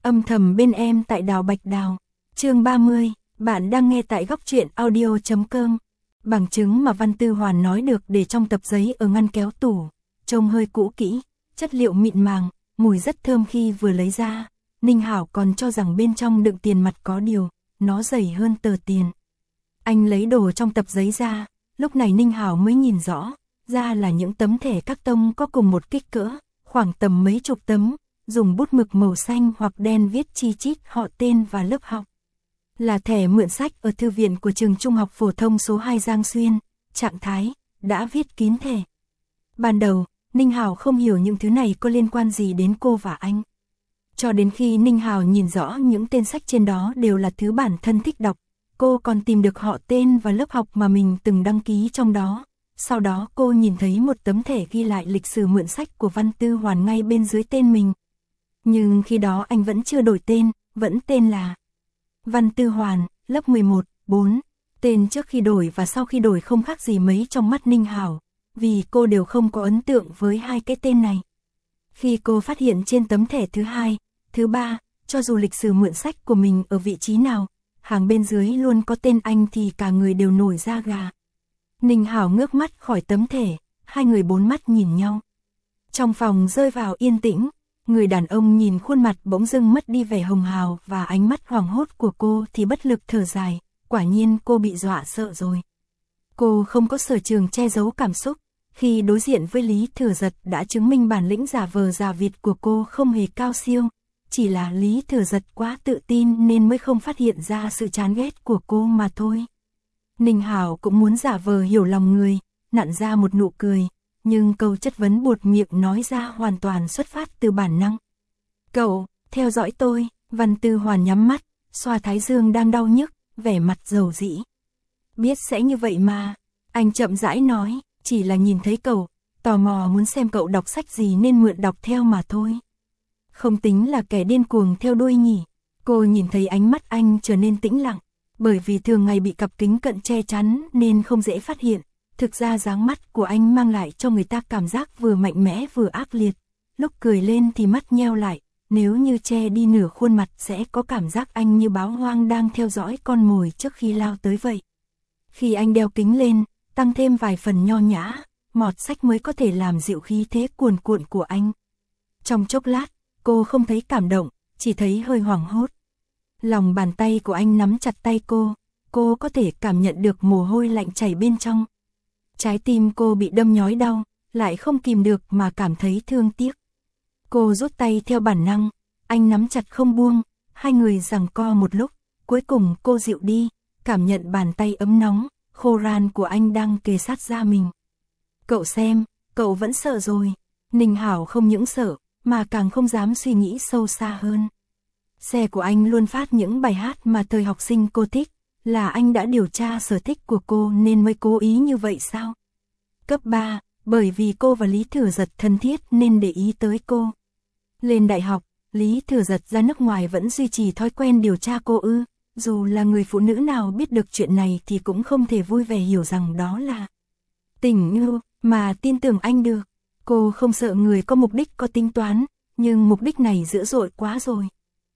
Âm thầm bên em tại Đào Bạch Đào. Chương 30, bạn đang nghe tại góc truyện audio.com. Bằng chứng mà Văn Tư Hoàn nói được để trong tập giấy ở ngăn kéo tủ, trông hơi cũ kỹ, chất liệu mịn màng, mùi rất thơm khi vừa lấy ra. Ninh Hảo còn cho rằng bên trong đựng tiền mặt, có điều, nó dày hơn tờ tiền. Anh lấy đồ trong tập giấy ra, lúc này Ninh Hảo mới nhìn rõ, ra là những tấm thẻ các tông có cùng một kích cỡ, khoảng tầm mấy chục tấm, dùng bút mực màu xanh hoặc đen viết chi chít họ tên và lớp học. Là thẻ mượn sách ở thư viện của trường Trung học phổ thông số 2 Giang Xuyên, trạng thái, đã viết kín thẻ. Ban đầu, Ninh Hảo không hiểu những thứ này có liên quan gì đến cô và anh. Cho đến khi Ninh Hảo nhìn rõ những tên sách trên đó đều là thứ bản thân thích đọc, cô còn tìm được họ tên và lớp học mà mình từng đăng ký trong đó. Sau đó cô nhìn thấy một tấm thẻ ghi lại lịch sử mượn sách của Văn Tư Hoàn ngay bên dưới tên mình. Nhưng khi đó anh vẫn chưa đổi tên, vẫn tên là Văn Tư Hoàn, lớp 11, 4. Tên trước khi đổi và sau khi đổi không khác gì mấy trong mắt Ninh Hảo, vì cô đều không có ấn tượng với hai cái tên này. Khi cô phát hiện trên tấm thẻ thứ hai, thứ ba, cho dù lịch sử mượn sách của mình ở vị trí nào, hàng bên dưới luôn có tên anh thì cả người đều nổi da gà. Ninh Hảo ngước mắt khỏi tấm thẻ, hai người bốn mắt nhìn nhau. Trong phòng rơi vào yên tĩnh, người đàn ông nhìn khuôn mặt bỗng dưng mất đi vẻ hồng hào và ánh mắt hoảng hốt của cô thì bất lực thở dài, quả nhiên cô bị dọa sợ rồi. Cô không có sở trường che giấu cảm xúc, khi đối diện với Lý Thừa Dật đã chứng minh bản lĩnh giả vờ giả vịt của cô không hề cao siêu, chỉ là Lý Thừa Dật quá tự tin nên mới không phát hiện ra sự chán ghét của cô mà thôi. Ninh Hảo cũng muốn giả vờ hiểu lòng người, nặn ra một nụ cười, nhưng câu chất vấn buột miệng nói ra hoàn toàn xuất phát từ bản năng. Cậu, theo dõi tôi. Văn Tư Hoàn nhắm mắt, xoa thái dương đang đau nhức, vẻ mặt dầu dĩ. Biết sẽ như vậy mà, anh chậm rãi nói, chỉ là nhìn thấy cậu, tò mò muốn xem cậu đọc sách gì nên mượn đọc theo mà thôi. Không tính là kẻ điên cuồng theo đuôi nhỉ. Cô nhìn thấy ánh mắt anh trở nên tĩnh lặng, bởi vì thường ngày bị cặp kính cận che chắn nên không dễ phát hiện. Thực ra dáng mắt của anh mang lại cho người ta cảm giác vừa mạnh mẽ vừa ác liệt. Lúc cười lên thì mắt nheo lại, nếu như che đi nửa khuôn mặt sẽ có cảm giác anh như báo hoang đang theo dõi con mồi trước khi lao tới vậy. Khi anh đeo kính lên, tăng thêm vài phần nho nhã, mọt sách mới có thể làm dịu khí thế cuồn cuộn của anh. Trong chốc lát, cô không thấy cảm động, chỉ thấy hơi hoảng hốt. Lòng bàn tay của anh nắm chặt tay cô có thể cảm nhận được mồ hôi lạnh chảy bên trong. Trái tim cô bị đâm nhói đau, lại không kìm được mà cảm thấy thương tiếc. Cô rút tay theo bản năng, anh nắm chặt không buông, hai người giằng co một lúc, cuối cùng cô dịu đi, cảm nhận bàn tay ấm nóng, khô ran của anh đang kề sát da mình. Cậu xem, cậu vẫn sợ rồi. Ninh Hảo không những sợ, mà càng không dám suy nghĩ sâu xa hơn. Xe của anh luôn phát những bài hát mà thời học sinh cô thích, là anh đã điều tra sở thích của cô nên mới cố ý như vậy sao? Cấp 3, bởi vì cô và Lý Thừa Dật thân thiết nên để ý tới cô. Lên đại học, Lý Thừa Dật ra nước ngoài vẫn duy trì thói quen điều tra cô ư, dù là người phụ nữ nào biết được chuyện này thì cũng không thể vui vẻ hiểu rằng đó là tình yêu, mà tin tưởng anh được. Cô không sợ người có mục đích có tính toán, nhưng mục đích này dữ dội quá rồi.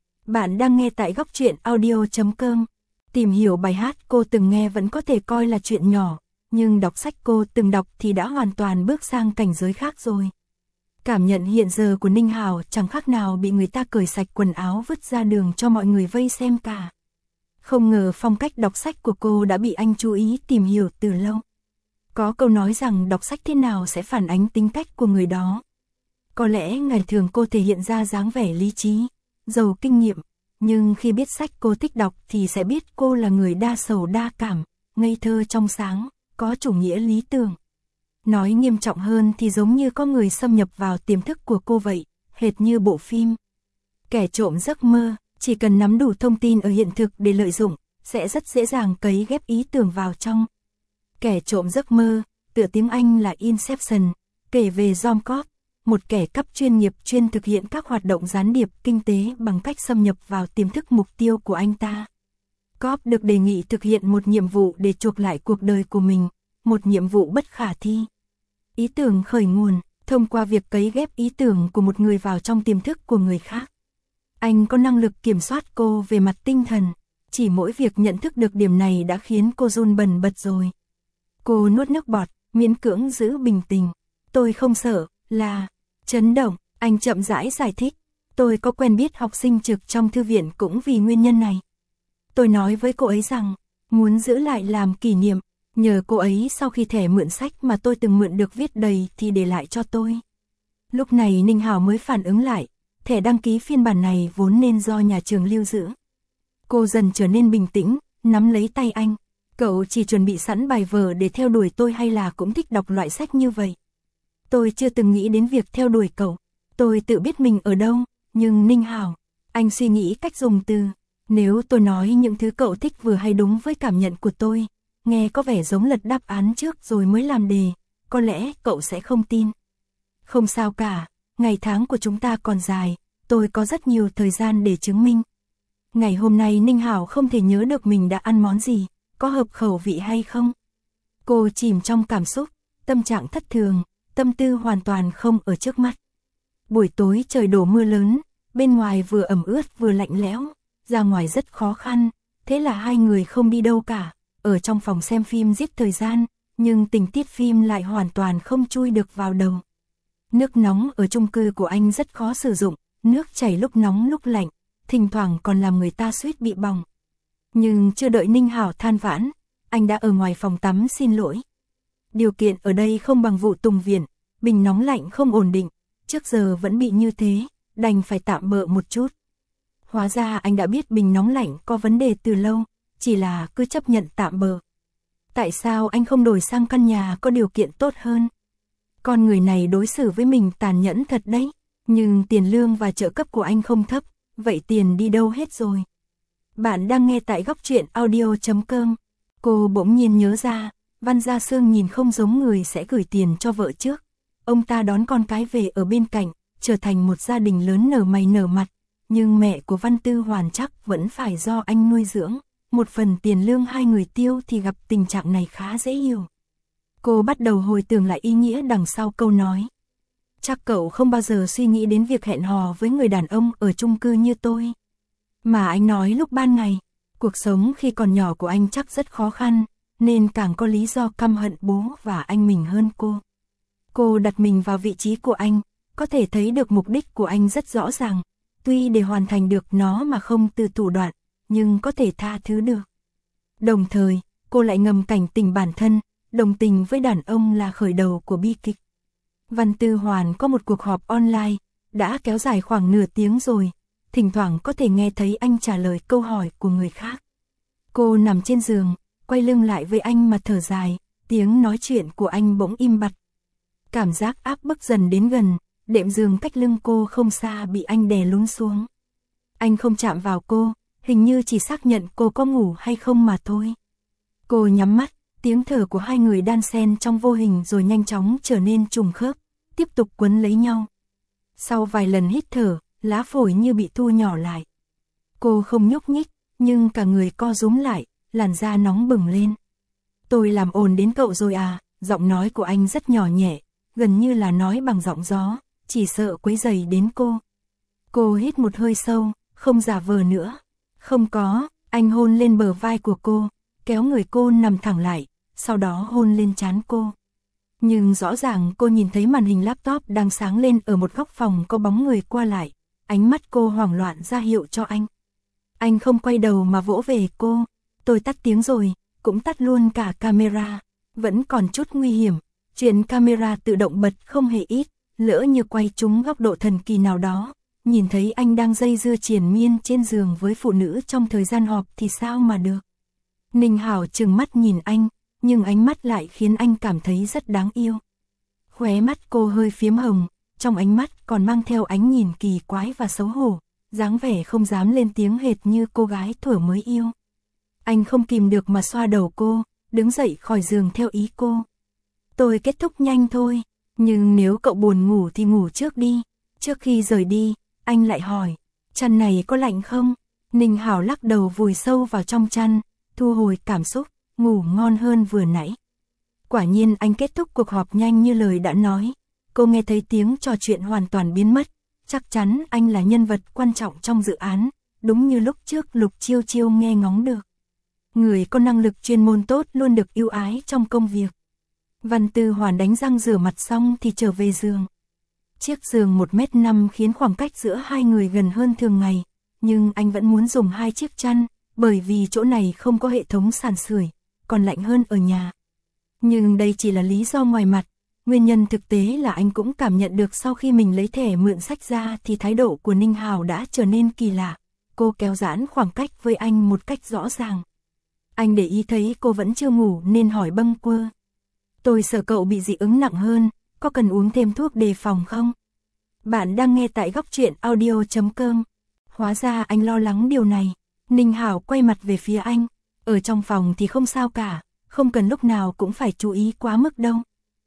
Bạn đang nghe tại góc truyện audio.com. Tìm hiểu bài hát cô từng nghe vẫn có thể coi là chuyện nhỏ, nhưng đọc sách cô từng đọc thì đã hoàn toàn bước sang cảnh giới khác rồi. Cảm nhận hiện giờ của Ninh Hảo chẳng khác nào bị người ta cởi sạch quần áo vứt ra đường cho mọi người vây xem cả. Không ngờ phong cách đọc sách của cô đã bị anh chú ý tìm hiểu từ lâu. Có câu nói rằng đọc sách thế nào sẽ phản ánh tính cách của người đó. Có lẽ ngày thường cô thể hiện ra dáng vẻ lý trí, giàu kinh nghiệm, nhưng khi biết sách cô thích đọc thì sẽ biết cô là người đa sầu đa cảm, ngây thơ trong sáng, có chủ nghĩa lý tưởng. Nói nghiêm trọng hơn thì giống như có người xâm nhập vào tiềm thức của cô vậy, hệt như bộ phim Kẻ trộm giấc mơ, chỉ cần nắm đủ thông tin ở hiện thực để lợi dụng, sẽ rất dễ dàng cấy ghép ý tưởng vào trong. Kẻ trộm giấc mơ, tựa tiếng Anh là Inception, kể về John Cobb, một kẻ cắp chuyên nghiệp chuyên thực hiện các hoạt động gián điệp kinh tế bằng cách xâm nhập vào tiềm thức mục tiêu của anh ta. Cobb được đề nghị thực hiện một nhiệm vụ để chuộc lại cuộc đời của mình, một nhiệm vụ bất khả thi. Ý tưởng khởi nguồn, thông qua việc cấy ghép ý tưởng của một người vào trong tiềm thức của người khác. Anh có năng lực kiểm soát cô về mặt tinh thần. Chỉ mỗi việc nhận thức được điểm này đã khiến cô run bần bật rồi. Cô nuốt nước bọt, miễn cưỡng giữ bình tĩnh. Tôi không sợ, là chấn động, anh chậm rãi giải thích. Tôi có quen biết học sinh trực trong thư viện cũng vì nguyên nhân này. Tôi nói với cô ấy rằng, muốn giữ lại làm kỷ niệm, nhờ cô ấy sau khi thẻ mượn sách mà tôi từng mượn được viết đầy thì để lại cho tôi. Lúc này Ninh Hào mới phản ứng lại, thẻ đăng ký phiên bản này vốn nên do nhà trường lưu giữ. Cô dần trở nên bình tĩnh, nắm lấy tay anh. Cậu chỉ chuẩn bị sẵn bài vở để theo đuổi tôi hay là cũng thích đọc loại sách như vậy? Tôi chưa từng nghĩ đến việc theo đuổi cậu. Tôi tự biết mình ở đâu, nhưng Ninh Hào, anh suy nghĩ cách dùng từ. Nếu tôi nói những thứ cậu thích vừa hay đúng với cảm nhận của tôi, nghe có vẻ giống lật đáp án trước rồi mới làm đề, có lẽ cậu sẽ không tin. Không sao cả, ngày tháng của chúng ta còn dài, tôi có rất nhiều thời gian để chứng minh. Ngày hôm nay Ninh Hào không thể nhớ được mình đã ăn món gì, có hợp khẩu vị hay không. Cô chìm trong cảm xúc, tâm trạng thất thường, tâm tư hoàn toàn không ở trước mắt. Buổi tối trời đổ mưa lớn, bên ngoài vừa ẩm ướt vừa lạnh lẽo, ra ngoài rất khó khăn, thế là hai người không đi đâu cả, ở trong phòng xem phim giết thời gian, nhưng tình tiết phim lại hoàn toàn không chui được vào đầu. Nước nóng ở chung cư của anh rất khó sử dụng, nước chảy lúc nóng lúc lạnh, thỉnh thoảng còn làm người ta suýt bị bỏng. Nhưng chưa đợi Ninh Hào than vãn, anh đã ở ngoài phòng tắm xin lỗi. Điều kiện ở đây không bằng vụ Tùng Viện, bình nóng lạnh không ổn định, trước giờ vẫn bị như thế, đành phải tạm bợ một chút. Hóa ra anh đã biết bình nóng lạnh có vấn đề từ lâu, chỉ là cứ chấp nhận tạm bợ. Tại sao anh không đổi sang căn nhà có điều kiện tốt hơn? Con người này đối xử với mình tàn nhẫn thật đấy, nhưng tiền lương và trợ cấp của anh không thấp, vậy tiền đi đâu hết rồi? Bạn đang nghe tại góc truyện audio.com. Cô bỗng nhiên nhớ ra, Văn Gia Sương nhìn không giống người sẽ gửi tiền cho vợ trước. Ông ta đón con cái về ở bên cạnh, trở thành một gia đình lớn nở mày nở mặt. Nhưng mẹ của Văn Tư Hoàn chắc vẫn phải do anh nuôi dưỡng. Một phần tiền lương hai người tiêu thì gặp tình trạng này khá dễ hiểu. Cô bắt đầu hồi tưởng lại ý nghĩa đằng sau câu nói. Chắc cậu không bao giờ suy nghĩ đến việc hẹn hò với người đàn ông ở chung cư như tôi. Mà anh nói lúc ban ngày, cuộc sống khi còn nhỏ của anh chắc rất khó khăn, nên càng có lý do căm hận bố và anh mình hơn cô. Cô đặt mình vào vị trí của anh, có thể thấy được mục đích của anh rất rõ ràng. Tuy để hoàn thành được nó mà không từ thủ đoạn, nhưng có thể tha thứ được. Đồng thời, cô lại ngầm cảnh tỉnh bản thân, đồng tình với đàn ông là khởi đầu của bi kịch. Văn Tư Hoàn có một cuộc họp online, đã kéo dài khoảng nửa tiếng rồi, thỉnh thoảng có thể nghe thấy anh trả lời câu hỏi của người khác. Cô nằm trên giường, quay lưng lại với anh mà thở dài, tiếng nói chuyện của anh bỗng im bặt. Cảm giác áp bức dần đến gần, đệm giường cách lưng cô không xa bị anh đè lún xuống. Anh không chạm vào cô, hình như chỉ xác nhận cô có ngủ hay không mà thôi. Cô nhắm mắt, tiếng thở của hai người đan xen trong vô hình rồi nhanh chóng trở nên trùng khớp, tiếp tục quấn lấy nhau. Sau vài lần hít thở, lá phổi như bị thu nhỏ lại. Cô không nhúc nhích, nhưng cả người co rúm lại, làn da nóng bừng lên. Tôi làm ồn đến cậu rồi à? Giọng nói của anh rất nhỏ nhẹ, gần như là nói bằng giọng gió, chỉ sợ quấy rầy đến cô. Cô hít một hơi sâu, không giả vờ nữa. Không có, anh hôn lên bờ vai của cô, kéo người cô nằm thẳng lại, sau đó hôn lên trán cô. Nhưng rõ ràng cô nhìn thấy màn hình laptop đang sáng lên ở một góc phòng có bóng người qua lại, ánh mắt cô hoảng loạn ra hiệu cho anh. Anh không quay đầu mà vỗ về cô, tôi tắt tiếng rồi, cũng tắt luôn cả camera, vẫn còn chút nguy hiểm, chuyện camera tự động bật không hề ít, lỡ như quay trúng góc độ thần kỳ nào đó, nhìn thấy anh đang dây dưa triền miên trên giường với phụ nữ trong thời gian họp thì sao mà được. Ninh Hào trừng mắt nhìn anh, nhưng ánh mắt lại khiến anh cảm thấy rất đáng yêu. Khóe mắt cô hơi phiếm hồng, trong ánh mắt còn mang theo ánh nhìn kỳ quái và xấu hổ, dáng vẻ không dám lên tiếng hệt như cô gái thuở mới yêu. Anh không kìm được mà xoa đầu cô, đứng dậy khỏi giường theo ý cô. Tôi kết thúc nhanh thôi, nhưng nếu cậu buồn ngủ thì ngủ trước đi. Trước khi rời đi, anh lại hỏi, chăn này có lạnh không? Ninh Hào lắc đầu vùi sâu vào trong chăn, thu hồi cảm xúc, ngủ ngon hơn vừa nãy. Quả nhiên anh kết thúc cuộc họp nhanh như lời đã nói. Cô nghe thấy tiếng trò chuyện hoàn toàn biến mất, Chắc chắn anh là nhân vật quan trọng trong dự án, đúng như lúc trước Lục Chiêu Chiêu nghe ngóng được. Người có năng lực chuyên môn tốt luôn được ưu ái trong công việc. Văn Tư Hoàn đánh răng rửa mặt xong thì trở về giường. Chiếc giường 1m5 khiến khoảng cách giữa hai người gần hơn thường ngày, nhưng anh vẫn muốn dùng 2 chiếc chăn, bởi vì chỗ này không có hệ thống sàn sưởi, còn lạnh hơn ở nhà. Nhưng đây chỉ là lý do ngoài mặt, nguyên nhân thực tế là anh cũng cảm nhận được sau khi mình lấy thẻ mượn sách ra thì thái độ của Ninh Hào đã trở nên kỳ lạ. Cô kéo giãn khoảng cách với anh một cách rõ ràng. Anh để ý thấy cô vẫn chưa ngủ nên hỏi bâng quơ. Tôi sợ cậu bị dị ứng nặng hơn, có cần uống thêm thuốc đề phòng không? Bạn đang nghe tại góc truyện audio.com. Hóa ra anh lo lắng điều này. Ninh Hảo quay mặt về phía anh. Ở trong phòng thì không sao cả, không cần lúc nào cũng phải chú ý quá mức đâu.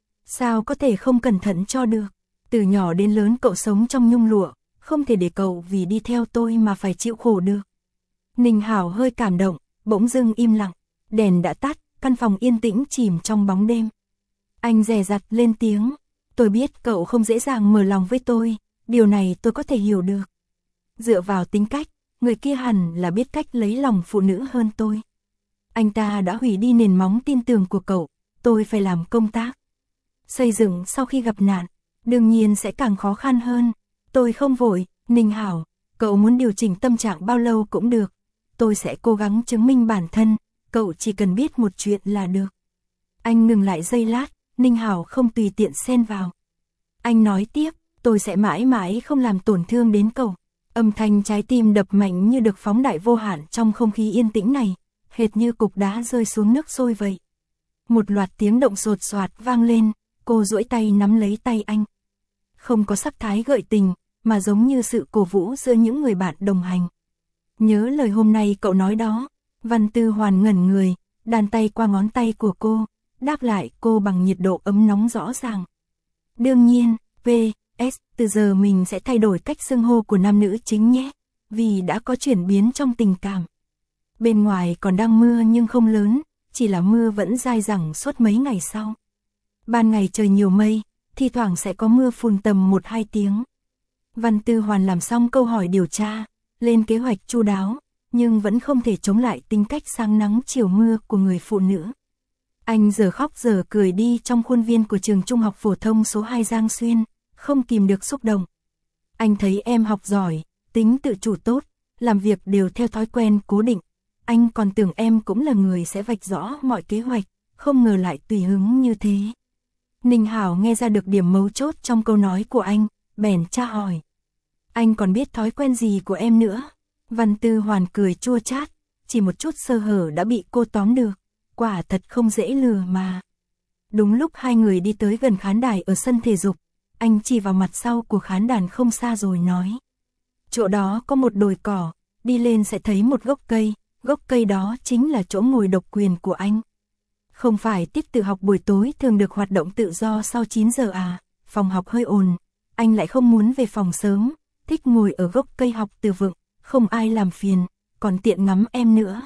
Sao có thể không cẩn thận cho được? Từ nhỏ đến lớn cậu sống trong nhung lụa, không thể để cậu vì đi theo tôi mà phải chịu khổ được. Ninh Hảo hơi cảm động, bỗng dưng im lặng. Đèn đã tắt, căn phòng yên tĩnh chìm trong bóng đêm. Anh dè dặt lên tiếng. Tôi biết cậu không dễ dàng mở lòng với tôi, điều này tôi có thể hiểu được. Dựa vào tính cách, người kia hẳn là biết cách lấy lòng phụ nữ hơn tôi. Anh ta đã hủy đi nền móng tin tưởng của cậu, tôi phải làm công tác xây dựng sau khi gặp nạn, đương nhiên sẽ càng khó khăn hơn. Tôi không vội, Ninh Hảo, cậu muốn điều chỉnh tâm trạng bao lâu cũng được. Tôi sẽ cố gắng chứng minh bản thân, cậu chỉ cần biết một chuyện là được. Anh ngừng lại giây lát, Ninh Hảo không tùy tiện xen vào. Anh nói tiếp, tôi sẽ mãi mãi không làm tổn thương đến cậu. Âm thanh trái tim đập mạnh như được phóng đại vô hạn trong không khí yên tĩnh này, hệt như cục đá rơi xuống nước sôi vậy. Một loạt tiếng động sột soạt vang lên, cô duỗi tay nắm lấy tay anh. Không có sắc thái gợi tình, mà giống như sự cổ vũ giữa những người bạn đồng hành. Nhớ lời hôm nay cậu nói đó. Văn Tư Hoàn ngẩn người, đàn tay qua ngón tay của cô, đáp lại cô bằng nhiệt độ ấm nóng rõ ràng. Đương nhiên, V.S. từ giờ mình sẽ thay đổi cách xưng hô của nam nữ chính nhé, vì đã có chuyển biến trong tình cảm. Bên ngoài còn đang mưa nhưng không lớn, chỉ là mưa vẫn dai dẳng suốt mấy ngày sau. Ban ngày trời nhiều mây, thi thoảng sẽ có mưa phùn tầm 1-2 tiếng. Văn Tư Hoàn làm xong câu hỏi điều tra, lên kế hoạch chu đáo, nhưng vẫn không thể chống lại tính cách sáng nắng chiều mưa của người phụ nữ. Anh giờ khóc giờ cười đi trong khuôn viên của trường trung học phổ thông số 2 Giang Xuyên, không kìm được xúc động. Anh thấy em học giỏi, tính tự chủ tốt, làm việc đều theo thói quen cố định. Anh còn tưởng em cũng là người sẽ vạch rõ mọi kế hoạch, không ngờ lại tùy hứng như thế. Ninh Hảo nghe ra được điểm mấu chốt trong câu nói của anh, bèn tra hỏi. Anh còn biết thói quen gì của em nữa? Văn Tư Hoàn cười chua chát, chỉ một chút sơ hở đã bị cô tóm được, quả thật không dễ lừa mà. Đúng lúc hai người đi tới gần khán đài ở sân thể dục, anh chỉ vào mặt sau của khán đàn không xa rồi nói. Chỗ đó có một đồi cỏ, đi lên sẽ thấy một gốc cây đó chính là chỗ ngồi độc quyền của anh. Không phải tiết tự học buổi tối thường được hoạt động tự do sau 9 giờ à, phòng học hơi ồn, anh lại không muốn về phòng sớm, thích ngồi ở gốc cây học từ vựng, không ai làm phiền, còn tiện ngắm em nữa.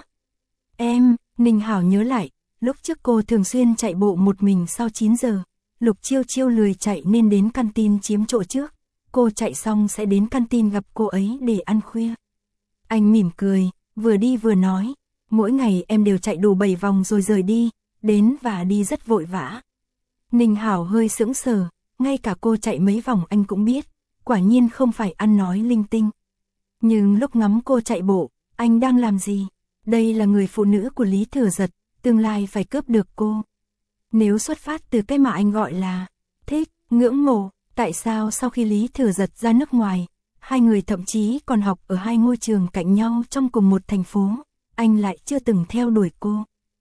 Em, Ninh Hảo nhớ lại, lúc trước cô thường xuyên chạy bộ một mình sau 9 giờ, Lục Chiêu Chiêu lười chạy nên đến canteen chiếm chỗ trước, cô chạy xong sẽ đến canteen gặp cô ấy để ăn khuya. Anh mỉm cười, vừa đi vừa nói, mỗi ngày em đều chạy đủ 7 vòng rồi rời đi, đến và đi rất vội vã. Ninh Hảo hơi sững sờ, ngay cả cô chạy mấy vòng anh cũng biết, quả nhiên không phải ăn nói linh tinh. Nhưng lúc ngắm cô chạy bộ, anh đang làm gì? Đây là người phụ nữ của Lý Thừa Giật, tương lai phải cướp được cô. Nếu xuất phát từ cái mà anh gọi là thích, ngưỡng mộ, tại sao sau khi Lý Thừa Giật ra nước ngoài, hai người thậm chí còn học ở hai ngôi trường cạnh nhau trong cùng một thành phố, anh lại chưa từng theo đuổi cô?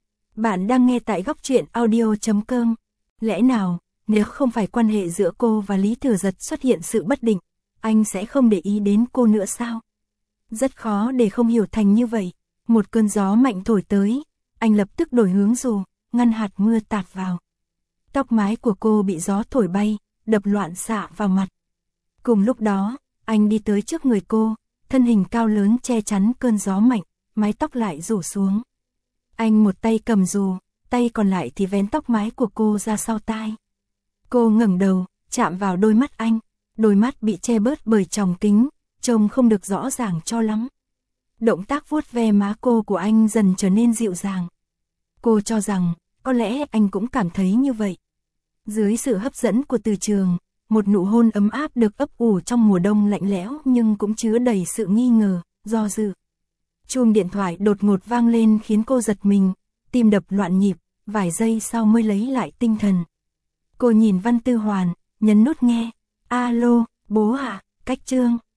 Bạn đang nghe tại góc truyện audio.com. Lẽ nào, nếu không phải quan hệ giữa cô và Lý Thừa Giật xuất hiện sự bất định, anh sẽ không để ý đến cô nữa sao? Rất khó để không hiểu thành như vậy. Một cơn gió mạnh thổi tới, anh lập tức đổi hướng dù, ngăn hạt mưa tạt vào. Tóc mái của cô bị gió thổi bay, đập loạn xạ vào mặt. Cùng lúc đó, anh đi tới trước người cô, thân hình cao lớn che chắn cơn gió mạnh, mái tóc lại rủ xuống. Anh một tay cầm dù, tay còn lại thì vén tóc mái của cô ra sau tai. Cô ngẩng đầu, chạm vào đôi mắt anh, đôi mắt bị che bớt bởi tròng kính, trông không được rõ ràng cho lắm. Động tác vuốt ve má cô của anh dần trở nên dịu dàng. Cô cho rằng, có lẽ anh cũng cảm thấy như vậy. Dưới sự hấp dẫn của Từ Trường, một nụ hôn ấm áp được ấp ủ trong mùa đông lạnh lẽo nhưng cũng chứa đầy sự nghi ngờ, do dự. Chuông điện thoại đột ngột vang lên khiến cô giật mình, tim đập loạn nhịp, vài giây sau mới lấy lại tinh thần. Cô nhìn Văn Tư Hoàn, nhấn nút nghe. Alo, bố à, Cách Trương.